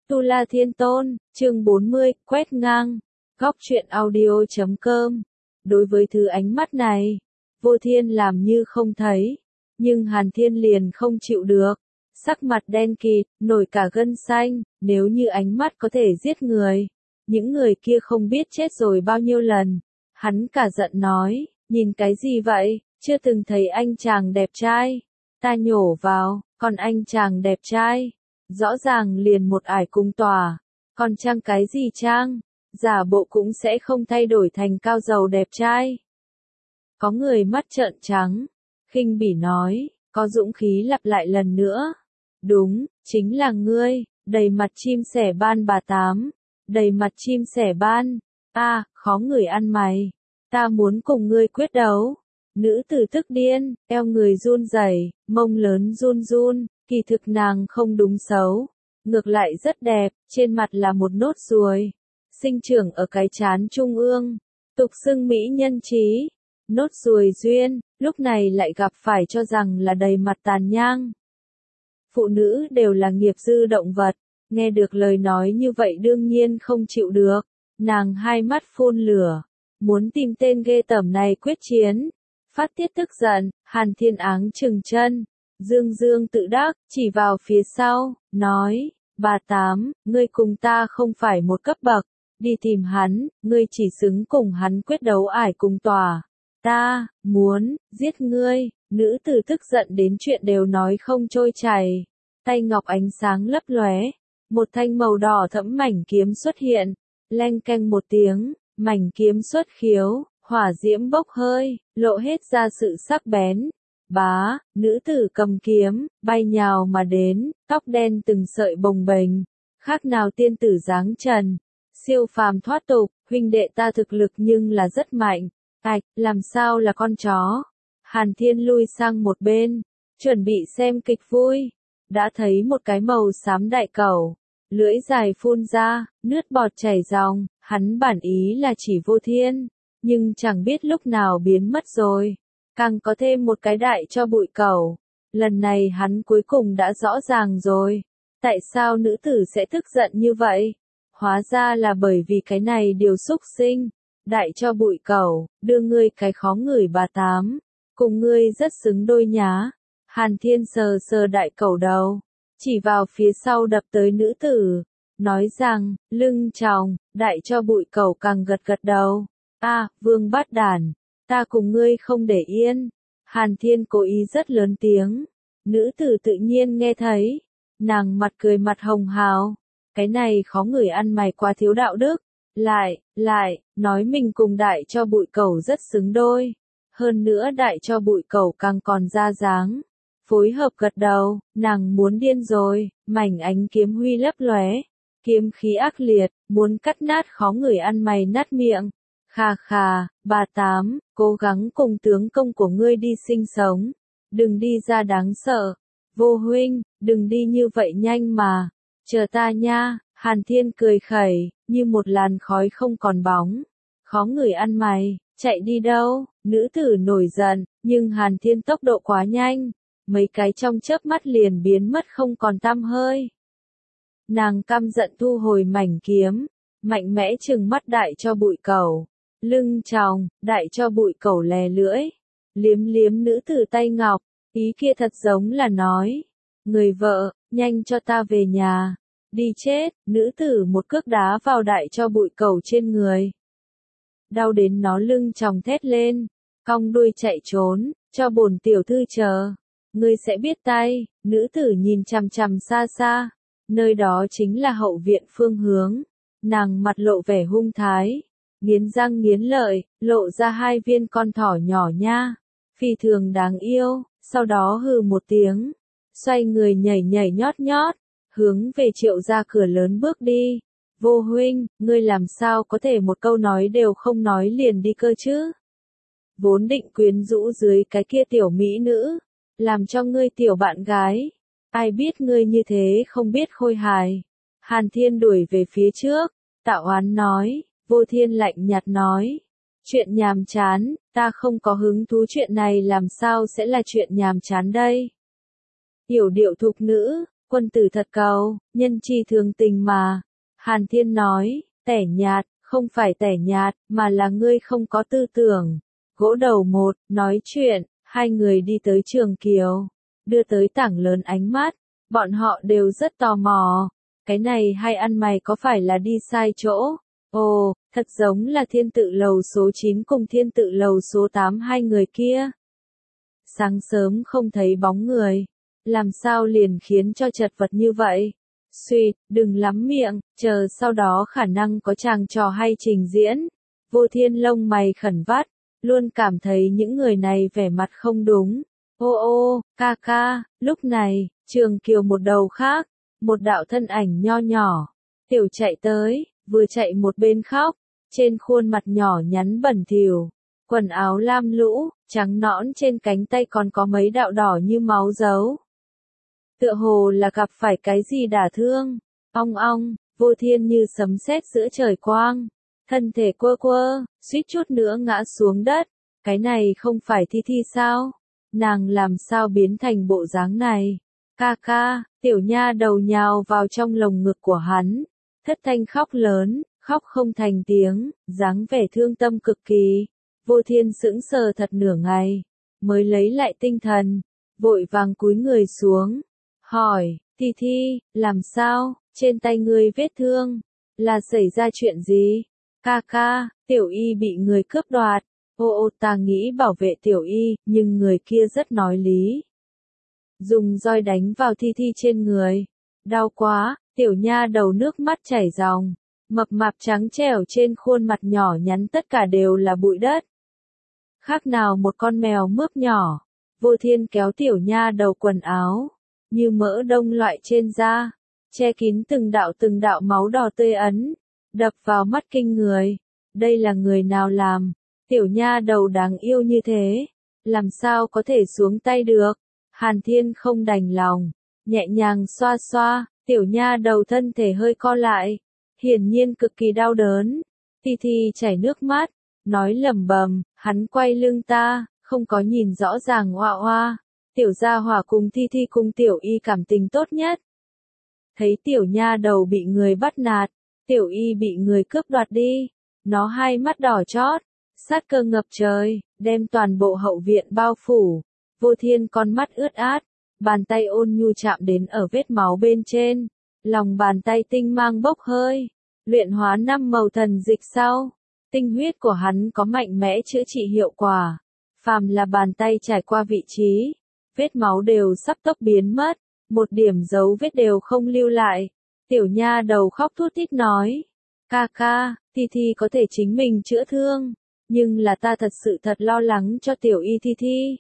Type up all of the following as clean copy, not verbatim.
Tu La Thiên Tôn, chương 40, quét ngang. Góc truyện audio.com. Đối với thứ ánh mắt này, Vô Thiên làm như không thấy, nhưng Hàn Thiên liền không chịu được. Sắc mặt đen kịt, nổi cả gân xanh, nếu như ánh mắt có thể giết người, những người kia không biết chết rồi bao nhiêu lần. Hắn cả giận nói, nhìn cái gì vậy, chưa từng thấy anh chàng đẹp trai. Ta nhổ vào, còn anh chàng đẹp trai, rõ ràng liền một ải cung tỏa, còn trang cái gì trang, giả bộ cũng sẽ không thay đổi thành cao giàu đẹp trai. Có người mắt trợn trắng, khinh bỉ nói, có dũng khí lặp lại lần nữa. Đúng, chính là ngươi, đầy mặt chim sẻ ban bà Tám, đầy mặt chim sẻ ban, khó người ăn mày, ta muốn cùng ngươi quyết đấu. Nữ tử tức điên, eo người run rẩy, mông lớn run run, kỳ thực nàng không đúng xấu, ngược lại rất đẹp, trên mặt là một nốt ruồi, sinh trưởng ở cái trán trung ương, tục xưng mỹ nhân trí. Nốt ruồi duyên, lúc này lại gặp phải cho rằng là đầy mặt tàn nhang. Phụ nữ đều là nghiệp dư động vật, nghe được lời nói như vậy đương nhiên không chịu được, nàng hai mắt phun lửa, muốn tìm tên ghê tởm này quyết chiến. Phát tiết tức giận, Hàn Thiên áng trừng chân, dương dương tự đắc, chỉ vào phía sau, nói, bà Tám, ngươi cùng ta không phải một cấp bậc, đi tìm hắn, ngươi chỉ xứng cùng hắn quyết đấu ải cùng tòa. Ta, muốn, giết ngươi, nữ tử tức giận đến chuyện đều nói không trôi chảy, tay ngọc ánh sáng lấp lóe, một thanh màu đỏ thẫm mảnh kiếm xuất hiện, leng keng một tiếng, mảnh kiếm xuất khiếu. Hỏa diễm bốc hơi, lộ hết ra sự sắc bén. Bá, nữ tử cầm kiếm, bay nhào mà đến, tóc đen từng sợi bồng bềnh, khác nào tiên tử dáng trần, siêu phàm thoát tục, huynh đệ ta thực lực nhưng là rất mạnh. Làm sao là con chó? Hàn Thiên lui sang một bên, chuẩn bị xem kịch vui, đã thấy một cái màu xám đại cẩu, lưỡi dài phun ra, nước bọt chảy ròng, hắn bản ý là chỉ Vô Thiên. Nhưng chẳng biết lúc nào biến mất rồi, càng có thêm một cái đại cho bụi cẩu. Lần này hắn cuối cùng đã rõ ràng rồi, tại sao nữ tử sẽ tức giận như vậy? Hóa ra là bởi vì cái này điều xúc sinh, đại cho bụi cẩu, đưa ngươi cái khó ngửi bà Tám, cùng ngươi rất xứng đôi nhá. Hàn Thiên sờ sờ đại cẩu đầu, chỉ vào phía sau đập tới nữ tử, nói rằng, lưng tròng, đại cho bụi cẩu càng gật gật đầu. Vương Bát Đản, ta cùng ngươi không để yên. Hàn Thiên cố ý rất lớn tiếng. Nữ tử tự nhiên nghe thấy. Nàng mặt cười mặt hồng hào. Cái này khó người ăn mày quá thiếu đạo đức. Lại, nói mình cùng đại cho bụi cẩu rất xứng đôi. Hơn nữa đại cho bụi cẩu càng còn ra dáng. Phối hợp gật đầu, nàng muốn điên rồi, mảnh ánh kiếm huy lấp lóe. Kiếm khí ác liệt, muốn cắt nát khó người ăn mày nát miệng. Khà, bà Tám, cố gắng cùng tướng công của ngươi đi sinh sống, đừng đi ra đáng sợ. Vô huynh, đừng đi như vậy nhanh mà, chờ ta nha. Hàn Thiên cười khẩy, như một làn khói không còn bóng. Khó người ăn mày, chạy đi đâu? Nữ tử nổi giận, nhưng Hàn Thiên tốc độ quá nhanh, mấy cái trong chớp mắt liền biến mất không còn tăm hơi. Nàng căm giận thu hồi mảnh kiếm, mạnh mẽ trừng mắt đại cho bụi cẩu. Lưng tròng, đại cho bụi cẩu lè lưỡi, liếm liếm nữ tử tay ngọc, ý kia thật giống là nói, người vợ, nhanh cho ta về nhà, đi chết. Nữ tử một cước đá vào đại cho bụi cẩu trên người, đau đến nó lưng tròng thét lên, cong đuôi chạy trốn, cho bổn tiểu thư chờ, ngươi sẽ biết tay. Nữ tử nhìn chằm chằm xa xa, nơi đó chính là hậu viện phương hướng, nàng mặt lộ vẻ hung thái. Nghiến răng nghiến lợi, lộ ra hai viên con thỏ nhỏ nha, phi thường đáng yêu, sau đó hừ một tiếng, xoay người nhảy nhảy nhót nhót, hướng về Triệu gia cửa lớn bước đi. Vô huynh, ngươi làm sao có thể một câu nói đều không nói liền đi cơ chứ? Vốn định quyến rũ dưới cái kia tiểu mỹ nữ, làm cho ngươi tiểu bạn gái, ai biết ngươi như thế không biết khôi hài. Hàn Thiên đuổi về phía trước, Tạo Oán nói. Vô Thiên lạnh nhạt nói, chuyện nhàm chán, ta không có hứng thú, chuyện này làm sao sẽ là chuyện nhàm chán đây? Yểu điệu thục nữ, Quân tử thật cầu, nhân chi thường tình mà. Hàn Thiên nói, tẻ nhạt, không phải tẻ nhạt, mà là ngươi không có tư tưởng. Gỗ đầu một, nói chuyện, hai người đi tới Trường Kiều, đưa tới tảng lớn ánh mắt, bọn họ đều rất tò mò. Cái này hai ăn mày có phải là đi sai chỗ? Ồ, thật giống là Thiên Tự lầu số 9 cùng Thiên Tự lầu số 8 hai người kia. Sáng sớm không thấy bóng người, làm sao liền khiến cho chật vật như vậy? Suýt, đừng lắm miệng, chờ sau đó khả năng có chàng trò hay trình diễn. Vô Thiên lông mày khẩn vắt, luôn cảm thấy những người này vẻ mặt không đúng. Ô ô, ca ca, lúc này, Trường Kiều một đầu khác, một đạo thân ảnh nho nhỏ, tiểu chạy tới, vừa chạy một bên khóc, trên khuôn mặt nhỏ nhắn bẩn thỉu, quần áo lam lũ, trắng nõn trên cánh tay còn có mấy đạo đỏ như máu dấu. Tựa hồ là gặp phải cái gì đả thương, ong ong, Vô Thiên như sấm sét giữa trời quang, thân thể quơ quơ, suýt chút nữa ngã xuống đất, cái này không phải Thi Thi sao? Nàng làm sao biến thành bộ dáng này? Ca ca, tiểu nha đầu nhào vào trong lồng ngực của hắn, thất thanh khóc lớn, khóc không thành tiếng, dáng vẻ thương tâm cực kỳ. Vô Thiên sững sờ thật nửa ngày, mới lấy lại tinh thần, vội vàng cúi người xuống, hỏi, Thi Thi, làm sao, trên tay ngươi vết thương, là xảy ra chuyện gì? Ca ca, tiểu y bị người cướp đoạt. Ô ta nghĩ bảo vệ tiểu y, nhưng người kia rất nói lý. Dùng roi đánh vào Thi Thi trên người. Đau quá, tiểu nha đầu nước mắt chảy ròng. Mập mạp trắng trẻo trên khuôn mặt nhỏ nhắn tất cả đều là bụi đất. Khác nào một con mèo mướp nhỏ. Vô Thiên kéo tiểu nha đầu quần áo, như mỡ đông loại trên da, che kín từng đạo máu đỏ tươi ấn, đập vào mắt kinh người. Đây là người nào làm? Tiểu nha đầu đáng yêu như thế, làm sao có thể xuống tay được? Hàn Thiên không đành lòng, nhẹ nhàng xoa xoa, tiểu nha đầu thân thể hơi co lại, hiển nhiên cực kỳ đau đớn. Thi Thi chảy nước mắt, nói lẩm bẩm, hắn quay lưng ta, không có nhìn rõ ràng oa oa. Tiểu gia hỏa cùng Thi Thi cùng tiểu y cảm tình tốt nhất. Thấy tiểu nha đầu bị người bắt nạt, tiểu y bị người cướp đoạt đi, nó hai mắt đỏ chót, sát cơ ngập trời, đem toàn bộ hậu viện bao phủ. Vô Thiên con mắt ướt át, bàn tay ôn nhu chạm đến ở vết máu bên trên, lòng bàn tay tinh mang bốc hơi, luyện hóa 5 màu thần dịch sau, tinh huyết của hắn có mạnh mẽ chữa trị hiệu quả. Phàm là bàn tay trải qua vị trí, vết máu đều sắp tốc biến mất, một điểm dấu vết đều không lưu lại. Tiểu nha đầu khóc thút thít nói, ca ca, Thi Thi có thể chính mình chữa thương, nhưng là ta thật sự thật lo lắng cho tiểu y Thi Thi.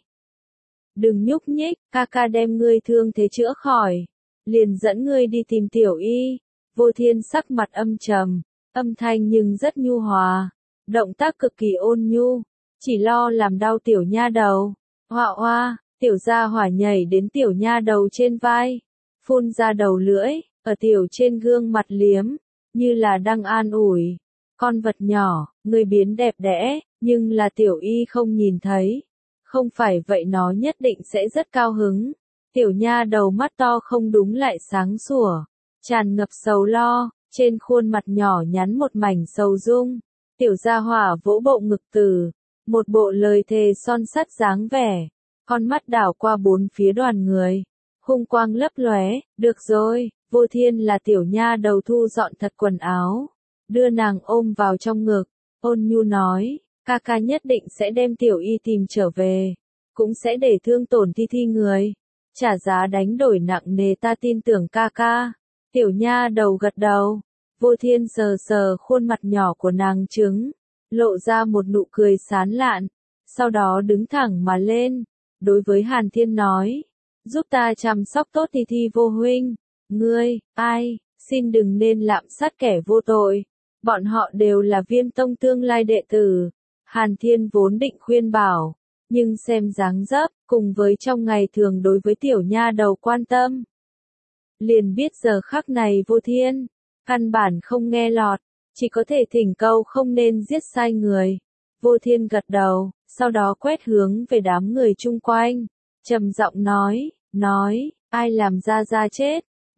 Đừng nhúc nhích, ca ca đem ngươi thương thế chữa khỏi, liền dẫn ngươi đi tìm tiểu y. Vô Thiên sắc mặt âm trầm, âm thanh nhưng rất nhu hòa, động tác cực kỳ ôn nhu, chỉ lo làm đau tiểu nha đầu. Hoa hoa, tiểu gia hỏa nhảy đến tiểu nha đầu trên vai, phun ra đầu lưỡi, ở tiểu trên gương mặt liếm, như là đang an ủi. Con vật nhỏ, ngươi biến đẹp đẽ, nhưng là tiểu y không nhìn thấy. Không phải vậy nó nhất định sẽ rất cao hứng. Tiểu nha đầu mắt to không đúng lại sáng sủa, tràn ngập sầu lo, trên khuôn mặt nhỏ nhắn một mảnh sầu dung. Tiểu gia hỏa vỗ bộ ngực từ, một bộ lời thề son sắt dáng vẻ, con mắt đảo qua bốn phía đoàn người, hung quang lấp lóe. Được rồi, Vô Thiên là tiểu nha đầu thu dọn thật quần áo, đưa nàng ôm vào trong ngực, ôn nhu nói, ca ca nhất định sẽ đem tiểu y tìm trở về, cũng sẽ để thương tổn Thi Thi người, trả giá đánh đổi nặng nề, ta tin tưởng ca ca. Tiểu nha đầu gật đầu, Vô Thiên sờ sờ khuôn mặt nhỏ của nàng trứng, lộ ra một nụ cười sán lạn, sau đó đứng thẳng mà lên, đối với Hàn Thiên nói, giúp ta chăm sóc tốt Thi Thi vô huynh. Ngươi, ai, xin đừng nên lạm sát kẻ vô tội, bọn họ đều là Viêm Tông tương lai đệ tử. Hàn Thiên vốn định khuyên bảo, nhưng xem dáng dấp, cùng với trong ngày thường đối với tiểu nha đầu quan tâm, liền biết giờ khắc này Vô Thiên, căn bản không nghe lọt, chỉ có thể thỉnh câu không nên giết sai người. Vô Thiên gật đầu, sau đó quét hướng về đám người chung quanh, trầm giọng nói, ai làm ra chết,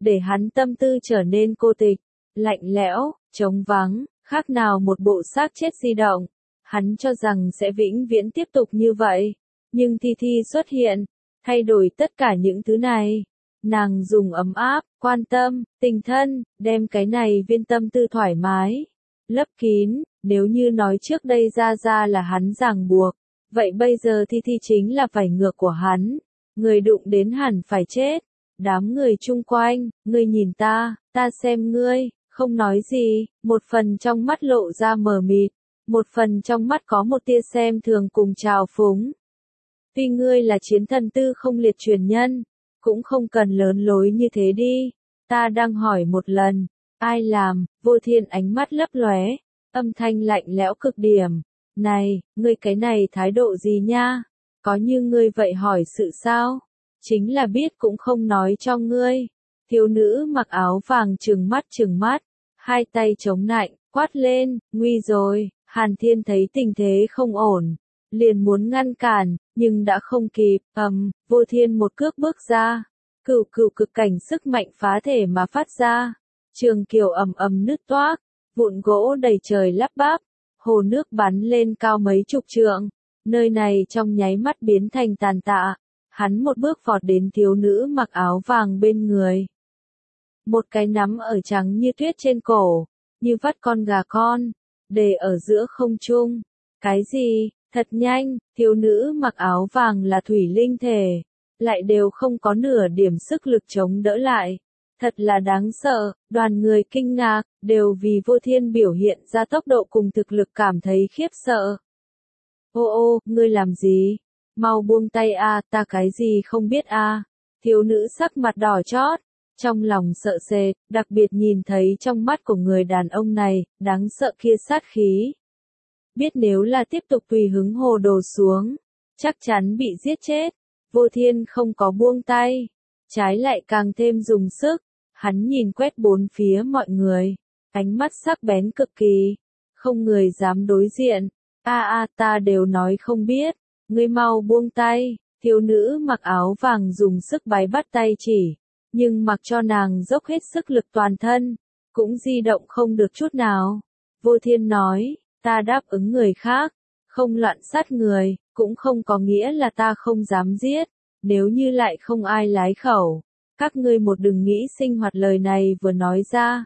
để hắn tâm tư trở nên cô tịch, lạnh lẽo, trống vắng, khác nào một bộ xác chết di động. Hắn cho rằng sẽ vĩnh viễn tiếp tục như vậy, nhưng Thi Thi xuất hiện, thay đổi tất cả những thứ này. Nàng dùng ấm áp, quan tâm, tình thân, đem cái này viên tâm tư thoải mái, lấp kín. Nếu như nói trước đây Gia Gia là hắn ràng buộc, vậy bây giờ Thi Thi chính là vảy ngược của hắn. Người đụng đến hẳn phải chết. Đám người chung quanh, ngươi nhìn ta xem ngươi, không nói gì, một phần trong mắt lộ ra mờ mịt, một phần trong mắt có một tia xem thường cùng trào phúng. Tuy ngươi là chiến thần tư không liệt truyền nhân, cũng không cần lớn lối như thế đi. Ta đang hỏi một lần, ai làm? Vô Thiên ánh mắt lấp lóe, âm thanh lạnh lẽo cực điểm. Này, ngươi cái này thái độ gì nha? Có như ngươi vậy hỏi sự sao? Chính là biết cũng không nói cho ngươi. Thiếu nữ mặc áo vàng trừng mắt, hai tay chống nạnh, quát lên, nguy rồi. Hàn Thiên thấy tình thế không ổn, liền muốn ngăn cản, nhưng đã không kịp. Vô Thiên một cước bước ra, cửu cực cảnh sức mạnh phá thể mà phát ra. Trường kiều ầm ầm nứt toác, vụn gỗ đầy trời lắp bắp, hồ nước bắn lên cao mấy chục trượng. Nơi này trong nháy mắt biến thành tàn tạ. Hắn một bước vọt đến thiếu nữ mặc áo vàng bên người. Một cái nắm ở trắng như tuyết trên cổ, như vắt con gà con, để ở giữa không trung. Cái gì? Thật nhanh, thiếu nữ mặc áo vàng là thủy linh thể, lại đều không có nửa điểm sức lực chống đỡ lại. Thật là đáng sợ, đoàn người kinh ngạc, đều vì Vô Thiên biểu hiện ra tốc độ cùng thực lực cảm thấy khiếp sợ. Ô, ngươi làm gì? Mau buông tay a, ta cái gì không biết a. Thiếu nữ sắc mặt đỏ chót, trong lòng sợ sệt, đặc biệt nhìn thấy trong mắt của người đàn ông này, đáng sợ kia sát khí. Biết nếu là tiếp tục tùy hứng hồ đồ xuống, chắc chắn bị giết chết. Vô Thiên không có buông tay, trái lại càng thêm dùng sức. Hắn nhìn quét bốn phía mọi người, ánh mắt sắc bén cực kỳ, không người dám đối diện. Ta đều nói không biết, ngươi mau buông tay. Thiếu nữ mặc áo vàng dùng sức bái bắt tay chỉ, nhưng mặc cho nàng dốc hết sức lực toàn thân, cũng di động không được chút nào. Vô Thiên nói, ta đáp ứng người khác, không loạn sát người, cũng không có nghĩa là ta không dám giết, nếu như lại không ai lái khẩu. Các ngươi một đừng nghĩ sinh hoạt lời này vừa nói ra.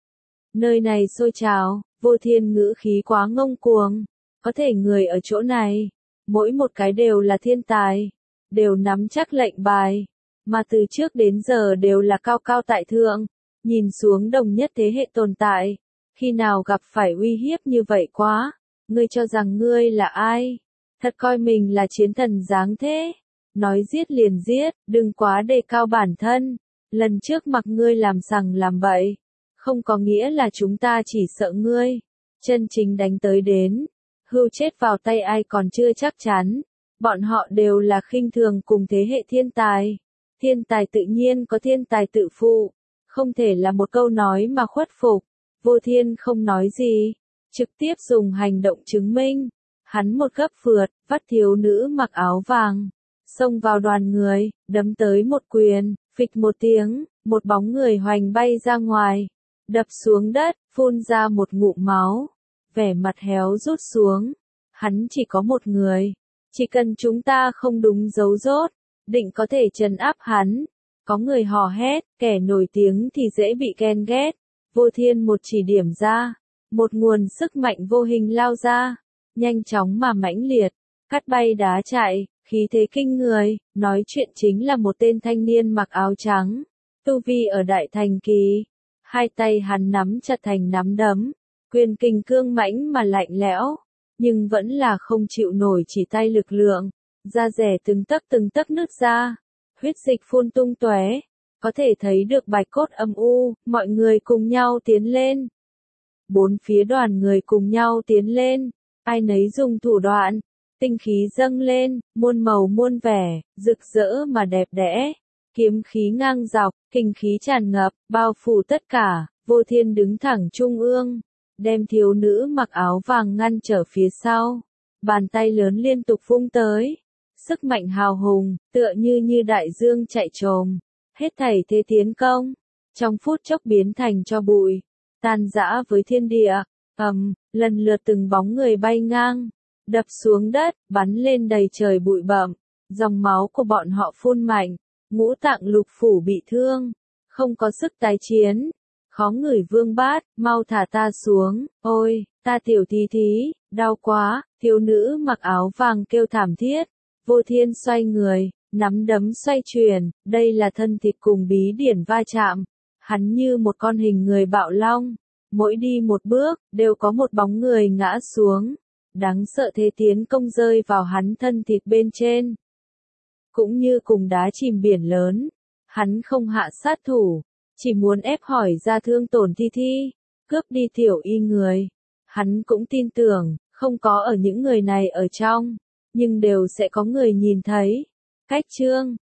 Nơi này sôi trào, Vô Thiên ngữ khí quá ngông cuồng, có thể người ở chỗ này, mỗi một cái đều là thiên tài, đều nắm chắc lệnh bài, mà từ trước đến giờ đều là cao cao tại thượng, nhìn xuống đồng nhất thế hệ tồn tại, khi nào gặp phải uy hiếp như vậy quá, ngươi cho rằng ngươi là ai? Thật coi mình là chiến thần dáng thế. Nói giết liền giết, đừng quá đề cao bản thân. Lần trước mặc ngươi làm sằng làm bậy, không có nghĩa là chúng ta chỉ sợ ngươi. Chân chính đánh tới đến, hưu chết vào tay ai còn chưa chắc chắn. Bọn họ đều là khinh thường cùng thế hệ thiên tài. Thiên tài tự nhiên có thiên tài tự phụ, không thể là một câu nói mà khuất phục. Vô Thiên không nói gì, trực tiếp dùng hành động chứng minh. Hắn một gấp phượt, vắt thiếu nữ mặc áo vàng, xông vào đoàn người, đấm tới một quyền, phịch một tiếng, một bóng người hoành bay ra ngoài, đập xuống đất, phun ra một ngụm máu, vẻ mặt héo rút xuống. Hắn chỉ có một người, chỉ cần chúng ta không đúng dấu rốt, định có thể trấn áp hắn. Có người hò hét, kẻ nổi tiếng thì dễ bị ghen ghét. Vô Thiên một chỉ điểm ra, một nguồn sức mạnh vô hình lao ra, nhanh chóng mà mãnh liệt, cắt bay đá chạy, khí thế kinh người. Nói chuyện chính là một tên thanh niên mặc áo trắng, tu vi ở đại thành kỳ. Hai tay hắn nắm chặt thành nắm đấm, quyền kình cương mãnh mà lạnh lẽo, nhưng vẫn là không chịu nổi chỉ tay lực lượng, da rẻ từng tấc nứt ra, huyết dịch phun tung tóe, có thể thấy được bạch cốt âm u. Mọi người cùng nhau tiến lên, bốn phía đoàn người cùng nhau tiến lên, ai nấy dùng thủ đoạn, tinh khí dâng lên, muôn màu muôn vẻ, rực rỡ mà đẹp đẽ, kiếm khí ngang dọc, kinh khí tràn ngập, bao phủ tất cả. Vô Thiên đứng thẳng trung ương, đem thiếu nữ mặc áo vàng ngăn trở phía sau, bàn tay lớn liên tục vung tới, sức mạnh hào hùng, tựa như đại dương chạy trồm, hết thảy thế tiến công. trong phút chốc biến thành tro bụi, tan rã với thiên địa. Lần lượt từng bóng người bay ngang, đập xuống đất, bắn lên đầy trời bụi bặm, dòng máu của bọn họ phun mạnh, ngũ tạng lục phủ bị thương, không có sức tái chiến. Khó ngửi Vương Bát, mau thả ta xuống, ôi, ta tiểu tí tí, đau quá, thiếu nữ mặc áo vàng kêu thảm thiết. Vô Thiên xoay người, nắm đấm xoay chuyển, đây là thân thịt cùng bí điển va chạm. Hắn như một con hình người bạo long, mỗi đi một bước, đều có một bóng người ngã xuống. Đáng sợ thế tiến công rơi vào hắn thân thịt bên trên. Cũng như cùng đá chìm biển lớn, hắn không hạ sát thủ, chỉ muốn ép hỏi ra thương tổn Thi Thi, cướp đi tiểu y người. Hắn cũng tin tưởng, không có ở những người này ở trong, nhưng đều sẽ có người nhìn thấy. Cách chương